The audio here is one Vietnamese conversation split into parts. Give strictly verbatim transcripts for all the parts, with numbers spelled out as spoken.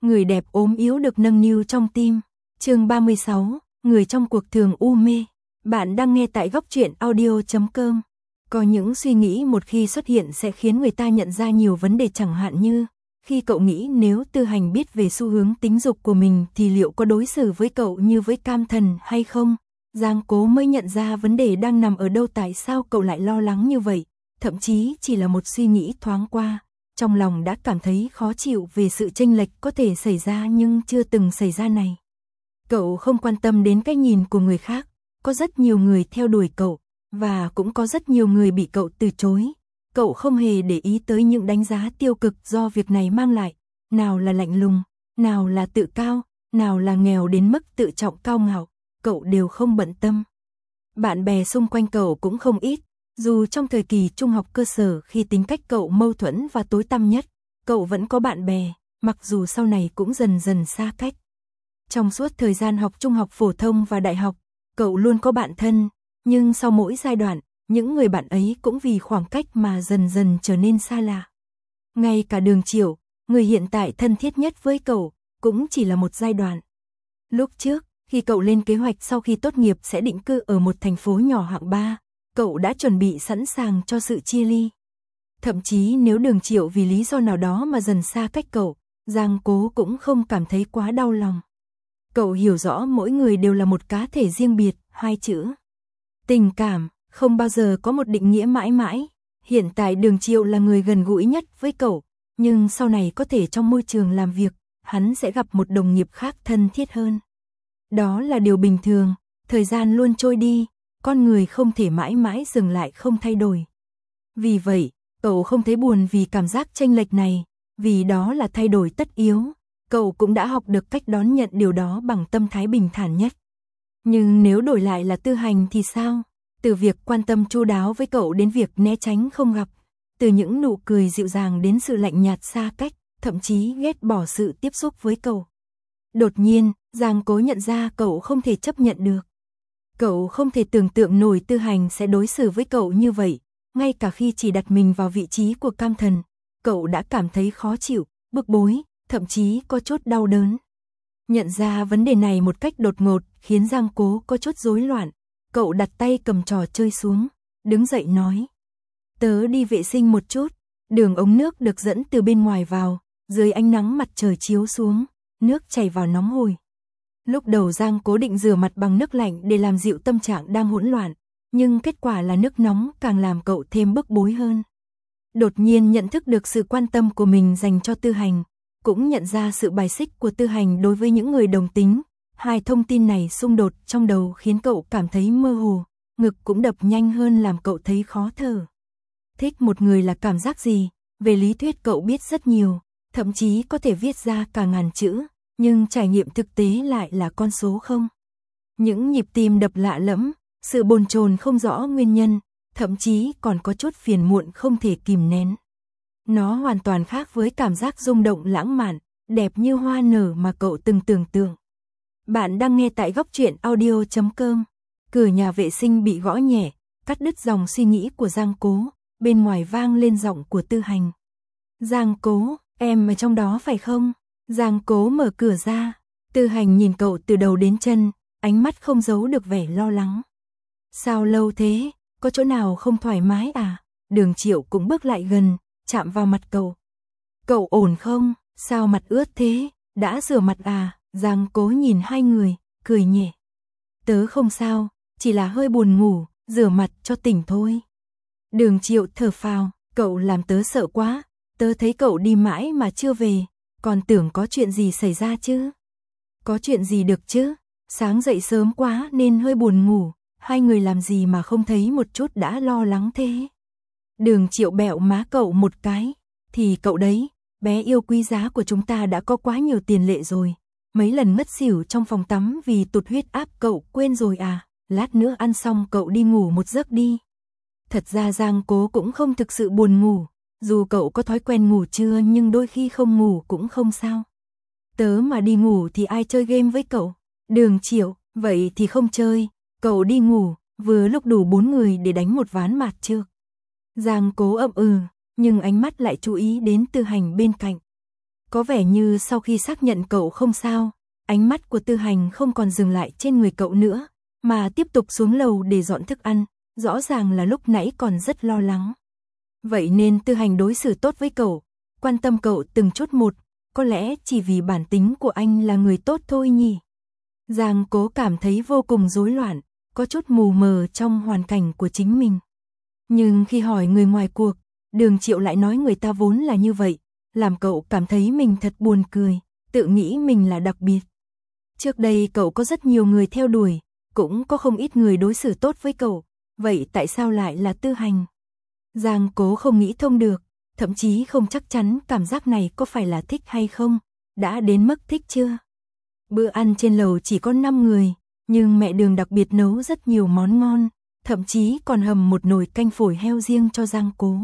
Người đẹp ốm yếu được nâng niu trong tim. Chương ba mươi sáu, người trong cuộc thường u mê. Bạn đang nghe tại góc truyện audio chấm com. Có những suy nghĩ một khi xuất hiện sẽ khiến người ta nhận ra nhiều vấn đề, chẳng hạn như khi cậu nghĩ nếu Tư Hành biết về xu hướng tính dục của mình thì liệu có đối xử với cậu như với cam thần hay không? Giang Cố mới nhận ra vấn đề đang nằm ở đâu, tại sao cậu lại lo lắng như vậy. Thậm chí chỉ là một suy nghĩ thoáng qua, trong lòng đã cảm thấy khó chịu về sự chênh lệch có thể xảy ra nhưng chưa từng xảy ra này. Cậu không quan tâm đến cái nhìn của người khác, có rất nhiều người theo đuổi cậu, và cũng có rất nhiều người bị cậu từ chối. Cậu không hề để ý tới những đánh giá tiêu cực do việc này mang lại, nào là lạnh lùng, nào là tự cao, nào là nghèo đến mức tự trọng cao ngạo, cậu đều không bận tâm. Bạn bè xung quanh cậu cũng không ít, dù trong thời kỳ trung học cơ sở khi tính cách cậu mâu thuẫn và tối tăm nhất, cậu vẫn có bạn bè, mặc dù sau này cũng dần dần xa cách. Trong suốt thời gian học trung học phổ thông và đại học, cậu luôn có bạn thân, nhưng sau mỗi giai đoạn, những người bạn ấy cũng vì khoảng cách mà dần dần trở nên xa lạ. Ngay cả Đường Triệu, người hiện tại thân thiết nhất với cậu, cũng chỉ là một giai đoạn. Lúc trước, khi cậu lên kế hoạch sau khi tốt nghiệp sẽ định cư ở một thành phố nhỏ hạng ba, cậu đã chuẩn bị sẵn sàng cho sự chia ly. Thậm chí nếu Đường Triệu vì lý do nào đó mà dần xa cách cậu, Giang Cố cũng không cảm thấy quá đau lòng. Cậu hiểu rõ mỗi người đều là một cá thể riêng biệt, hai chữ tình cảm không bao giờ có một định nghĩa mãi mãi. Hiện tại Đường Triệu là người gần gũi nhất với cậu, nhưng sau này có thể trong môi trường làm việc, hắn sẽ gặp một đồng nghiệp khác thân thiết hơn. Đó là điều bình thường, thời gian luôn trôi đi, con người không thể mãi mãi dừng lại không thay đổi. Vì vậy, cậu không thấy buồn vì cảm giác chênh lệch này, vì đó là thay đổi tất yếu. Cậu cũng đã học được cách đón nhận điều đó bằng tâm thái bình thản nhất. Nhưng nếu đổi lại là Tư Hành thì sao? Từ việc quan tâm chu đáo với cậu đến việc né tránh không gặp, từ những nụ cười dịu dàng đến sự lạnh nhạt xa cách, thậm chí ghét bỏ sự tiếp xúc với cậu. Đột nhiên, Giang Cố nhận ra cậu không thể chấp nhận được. Cậu không thể tưởng tượng nổi Tư Hành sẽ đối xử với cậu như vậy, ngay cả khi chỉ đặt mình vào vị trí của cam thần, cậu đã cảm thấy khó chịu, bức bối, thậm chí có chút đau đớn. Nhận ra vấn đề này một cách đột ngột khiến Giang Cố có chút rối loạn, cậu đặt tay cầm trò chơi xuống, đứng dậy nói: "Tớ đi vệ sinh một chút." Đường ống nước được dẫn từ bên ngoài vào, dưới ánh nắng mặt trời chiếu xuống, nước chảy vào nóng hổi. Lúc đầu Giang Cố định rửa mặt bằng nước lạnh để làm dịu tâm trạng đang hỗn loạn, nhưng kết quả là nước nóng càng làm cậu thêm bức bối hơn. Đột nhiên nhận thức được sự quan tâm của mình dành cho Tư Hành, cũng nhận ra sự bài xích của Tư Hành đối với những người đồng tính. Hai thông tin này xung đột trong đầu khiến cậu cảm thấy mơ hồ, ngực cũng đập nhanh hơn làm cậu thấy khó thở. Thích một người là cảm giác gì? Về lý thuyết cậu biết rất nhiều, thậm chí có thể viết ra cả ngàn chữ, nhưng trải nghiệm thực tế lại là con số không. Những nhịp tim đập lạ lẫm, sự bồn chồn không rõ nguyên nhân, thậm chí còn có chút phiền muộn không thể kìm nén. Nó hoàn toàn khác với cảm giác rung động lãng mạn, đẹp như hoa nở mà cậu từng tưởng tượng. Bạn đang nghe tại góc truyện audio chấm com. Cửa nhà vệ sinh bị gõ nhẹ, cắt đứt dòng suy nghĩ của Giang Cố, bên ngoài vang lên giọng của Tư Hành. "Giang Cố, em ở trong đó phải không?" Giang Cố mở cửa ra, Tư Hành nhìn cậu từ đầu đến chân, ánh mắt không giấu được vẻ lo lắng. "Sao lâu thế, có chỗ nào không thoải mái à?" Đường Triệu cũng bước lại gần, chạm vào mặt cậu. "Cậu ổn không? Sao mặt ướt thế? Đã rửa mặt à?" Giang Cố nhìn hai người, cười nhẹ. "Tớ không sao, chỉ là hơi buồn ngủ, rửa mặt cho tỉnh thôi." Đường Triệu thở phào, "Cậu làm tớ sợ quá, tớ thấy cậu đi mãi mà chưa về, còn tưởng có chuyện gì xảy ra chứ." "Có chuyện gì được chứ, sáng dậy sớm quá nên hơi buồn ngủ, hai người làm gì mà không thấy một chút đã lo lắng thế." Đường Triệu bẹo má cậu một cái, "Thì cậu đấy, bé yêu quý giá của chúng ta đã có quá nhiều tiền lệ rồi. Mấy lần ngất xỉu trong phòng tắm vì tụt huyết áp cậu quên rồi à, lát nữa ăn xong cậu đi ngủ một giấc đi." Thật ra Giang Cố cũng không thực sự buồn ngủ, dù cậu có thói quen ngủ trưa nhưng đôi khi không ngủ cũng không sao. "Tớ mà đi ngủ thì ai chơi game với cậu?" Đường Triệu, "Vậy thì không chơi, cậu đi ngủ, vừa lúc đủ bốn người để đánh một ván mạt trước." Giang Cố ậm ừ, nhưng ánh mắt lại chú ý đến Tư Hành bên cạnh. Có vẻ như sau khi xác nhận cậu không sao, ánh mắt của Tư Hành không còn dừng lại trên người cậu nữa, mà tiếp tục xuống lầu để dọn thức ăn, rõ ràng là lúc nãy còn rất lo lắng. Vậy nên Tư Hành đối xử tốt với cậu, quan tâm cậu từng chút một, có lẽ chỉ vì bản tính của anh là người tốt thôi nhỉ. Giang Cố cảm thấy vô cùng rối loạn, có chút mù mờ trong hoàn cảnh của chính mình. Nhưng khi hỏi người ngoài cuộc, Đường Triệu lại nói người ta vốn là như vậy, làm cậu cảm thấy mình thật buồn cười, tự nghĩ mình là đặc biệt. Trước đây cậu có rất nhiều người theo đuổi, cũng có không ít người đối xử tốt với cậu, vậy tại sao lại là Tư Hành? Giang Cố không nghĩ thông được, thậm chí không chắc chắn cảm giác này có phải là thích hay không, đã đến mức thích chưa? Bữa ăn trên lầu chỉ có năm người, nhưng mẹ Đường đặc biệt nấu rất nhiều món ngon, thậm chí còn hầm một nồi canh phổi heo riêng cho Giang Cố.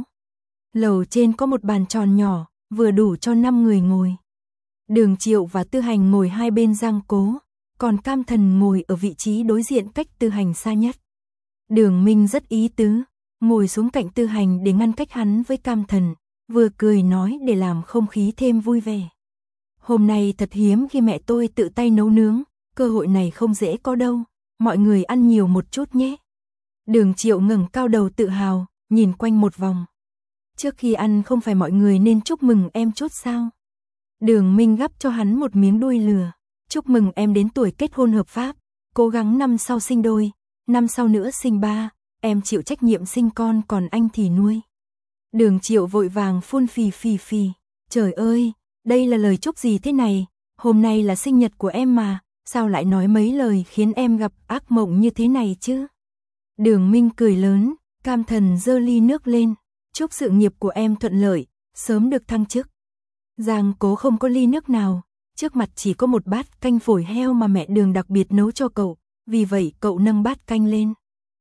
Lầu trên có một bàn tròn nhỏ, vừa đủ cho năm người ngồi. Đường Triệu và Tư Hành ngồi hai bên Giang Cố, còn Cam Thần ngồi ở vị trí đối diện cách Tư Hành xa nhất. Đường Minh rất ý tứ, ngồi xuống cạnh Tư Hành để ngăn cách hắn với Cam Thần, vừa cười nói để làm không khí thêm vui vẻ. Hôm nay thật hiếm khi mẹ tôi tự tay nấu nướng, cơ hội này không dễ có đâu, mọi người ăn nhiều một chút nhé. Đường Triệu ngẩng cao đầu tự hào, nhìn quanh một vòng. Trước khi ăn không phải mọi người nên chúc mừng em chút sao? Đường Minh gắp cho hắn một miếng đuôi lừa. Chúc mừng em đến tuổi kết hôn hợp pháp, cố gắng năm sau sinh đôi, năm sau nữa sinh ba, em chịu trách nhiệm sinh con còn anh thì nuôi. Đường Triệu vội vàng phun phì phì phì. Trời ơi, đây là lời chúc gì thế này? Hôm nay là sinh nhật của em mà, sao lại nói mấy lời khiến em gặp ác mộng như thế này chứ? Đường Minh cười lớn, Cam Thần giơ ly nước lên. Chúc sự nghiệp của em thuận lợi, sớm được thăng chức. Giang Cố không có ly nước nào, trước mặt chỉ có một bát canh phổi heo mà mẹ Đường đặc biệt nấu cho cậu, vì vậy cậu nâng bát canh lên.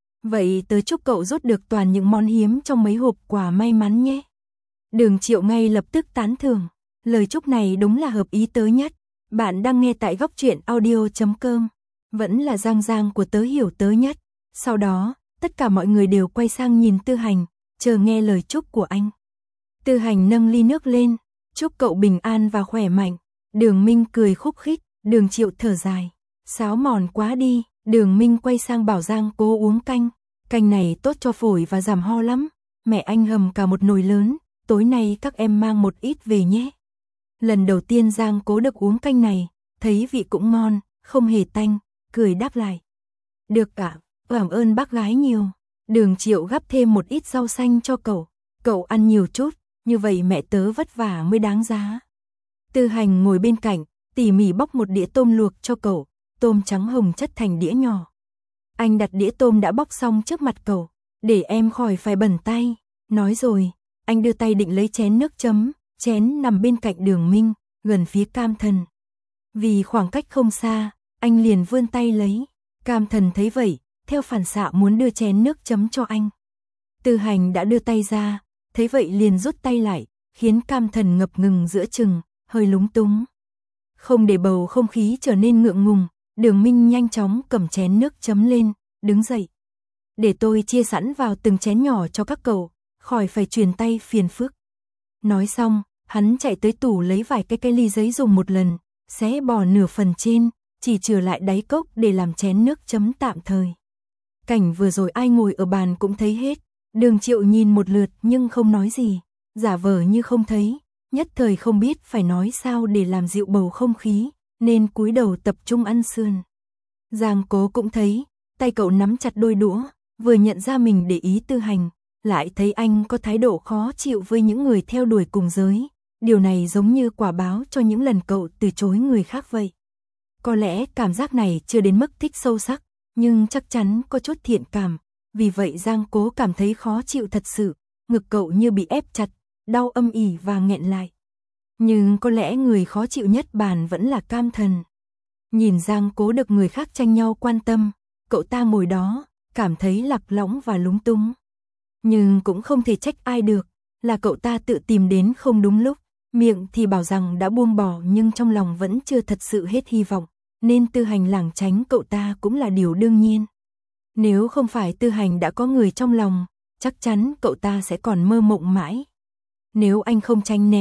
Vậy tớ chúc cậu rút được toàn những món hiếm trong mấy hộp quà may mắn nhé. Đường Triệu ngay lập tức tán thưởng, lời chúc này đúng là hợp ý tớ nhất. Bạn đang nghe tại góc truyện audio chấm com, vẫn là Giang Giang của tớ hiểu tớ nhất. Sau đó, tất cả mọi người đều quay sang nhìn Tư Hành, chờ nghe lời chúc của anh. Tư Hành nâng ly nước lên, chúc cậu bình an và khỏe mạnh. Đường Minh cười khúc khích, Đường Triệu thở dài, sáo mòn quá đi. Đường Minh quay sang bảo Giang Cố uống canh, canh này tốt cho phổi và giảm ho lắm, mẹ anh hầm cả một nồi lớn, tối nay các em mang một ít về nhé. Lần đầu tiên Giang Cố được uống canh này, thấy vị cũng ngon, không hề tanh, cười đáp lại. Được cả, cảm ơn bác gái nhiều. Đường Triệu gắp thêm một ít rau xanh cho cậu, cậu ăn nhiều chút, như vậy mẹ tớ vất vả mới đáng giá. Tư Hành ngồi bên cạnh, tỉ mỉ bóc một đĩa tôm luộc cho cậu, tôm trắng hồng chất thành đĩa nhỏ. Anh đặt đĩa tôm đã bóc xong trước mặt cậu, để em khỏi phải bẩn tay. Nói rồi, anh đưa tay định lấy chén nước chấm, chén nằm bên cạnh Đường Minh, gần phía Cam Thần. Vì khoảng cách không xa, anh liền vươn tay lấy. Cam Thần thấy vậy, theo phản xạ muốn đưa chén nước chấm cho anh. Tư Hành đã đưa tay ra, thấy vậy liền rút tay lại, khiến Cam Thần ngập ngừng giữa chừng, hơi lúng túng. Không để bầu không khí trở nên ngượng ngùng, Đường Minh nhanh chóng cầm chén nước chấm lên, đứng dậy. Để tôi chia sẵn vào từng chén nhỏ cho các cậu, khỏi phải truyền tay phiền phức. Nói xong, hắn chạy tới tủ lấy vài cái cây ly giấy dùng một lần, xé bỏ nửa phần trên, chỉ chừa lại đáy cốc để làm chén nước chấm tạm thời. Cảnh vừa rồi ai ngồi ở bàn cũng thấy hết, Đường Triệu nhìn một lượt nhưng không nói gì, giả vờ như không thấy, nhất thời không biết phải nói sao để làm dịu bầu không khí, nên cúi đầu tập trung ăn sườn. Giang Cố cũng thấy, tay cậu nắm chặt đôi đũa, vừa nhận ra mình để ý Tư Hành, lại thấy anh có thái độ khó chịu với những người theo đuổi cùng giới, điều này giống như quả báo cho những lần cậu từ chối người khác vậy. Có lẽ cảm giác này chưa đến mức thích sâu sắc, nhưng chắc chắn có chút thiện cảm, vì vậy Giang Cố cảm thấy khó chịu thật sự, ngực cậu như bị ép chặt, đau âm ỉ và nghẹn lại. Nhưng có lẽ người khó chịu nhất bàn vẫn là Cam Thần. Nhìn Giang Cố được người khác tranh nhau quan tâm, cậu ta ngồi đó, cảm thấy lạc lõng và lúng túng. Nhưng cũng không thể trách ai được, là cậu ta tự tìm đến không đúng lúc, miệng thì bảo rằng đã buông bỏ nhưng trong lòng vẫn chưa thật sự hết hy vọng, nên Tư Hành lảng tránh cậu ta cũng là điều đương nhiên. Nếu không phải Tư Hành đã có người trong lòng, chắc chắn cậu ta sẽ còn mơ mộng mãi. Nếu anh không tránh né,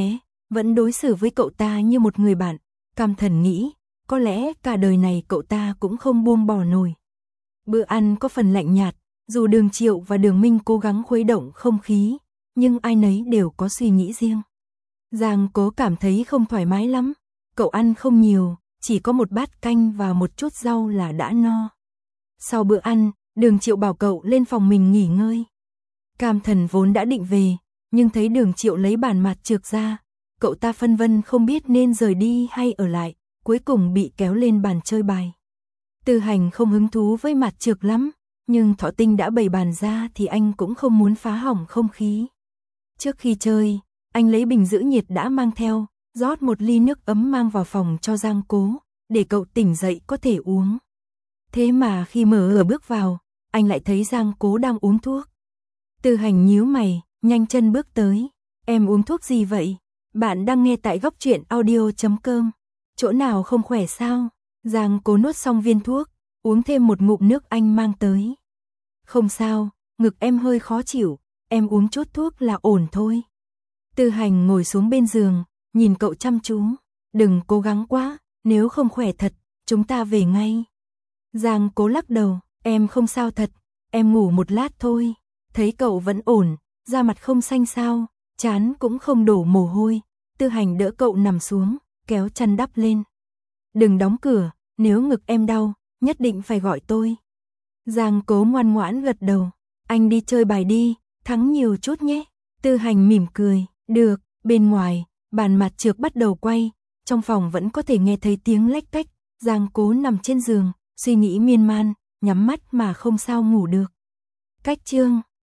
vẫn đối xử với cậu ta như một người bạn. Cam Thần nghĩ, có lẽ cả đời này cậu ta cũng không buông bỏ nổi. Bữa ăn có phần lạnh nhạt, dù Đường Triệu và Đường Minh cố gắng khuấy động không khí, nhưng ai nấy đều có suy nghĩ riêng. Giang Cố cảm thấy không thoải mái lắm, cậu ăn không nhiều, chỉ có một bát canh và một chút rau là đã no. Sau bữa ăn, Đường Triệu bảo cậu lên phòng mình nghỉ ngơi. Cam Thần vốn đã định về, nhưng thấy Đường Triệu lấy bàn mạt trược ra, cậu ta phân vân không biết nên rời đi hay ở lại, cuối cùng bị kéo lên bàn chơi bài. Tư Hành không hứng thú với mạt trược lắm, nhưng Thọ Tinh đã bày bàn ra thì anh cũng không muốn phá hỏng không khí. Trước khi chơi, anh lấy bình giữ nhiệt đã mang theo, rót một ly nước ấm mang vào phòng cho Giang Cố, để cậu tỉnh dậy có thể uống. Thế mà khi mở cửa bước vào, anh lại thấy Giang Cố đang uống thuốc. Tư Hành nhíu mày, nhanh chân bước tới. Em uống thuốc gì vậy? Bạn đang nghe tại góc truyện audio chấm com. Chỗ nào không khỏe sao? Giang Cố nuốt xong viên thuốc, uống thêm một ngụm nước anh mang tới. Không sao, ngực em hơi khó chịu, em uống chút thuốc là ổn thôi. Tư Hành ngồi xuống bên giường, nhìn cậu chăm chú. Đừng cố gắng quá, nếu không khỏe thật, chúng ta về ngay. Giang Cố lắc đầu, em không sao thật, em ngủ một lát thôi. Thấy cậu vẫn ổn, da mặt không xanh xao, trán cũng không đổ mồ hôi. Tư Hành đỡ cậu nằm xuống, kéo chăn đắp lên. Đừng đóng cửa, nếu ngực em đau, nhất định phải gọi tôi. Giang Cố ngoan ngoãn gật đầu. Anh đi chơi bài đi, thắng nhiều chút nhé. Tư Hành mỉm cười, được. Bên ngoài, bàn mạt trược bắt đầu quay, trong phòng vẫn có thể nghe thấy tiếng lách cách. Giang Cố nằm trên giường, suy nghĩ miên man, nhắm mắt mà không sao ngủ được. Cách chương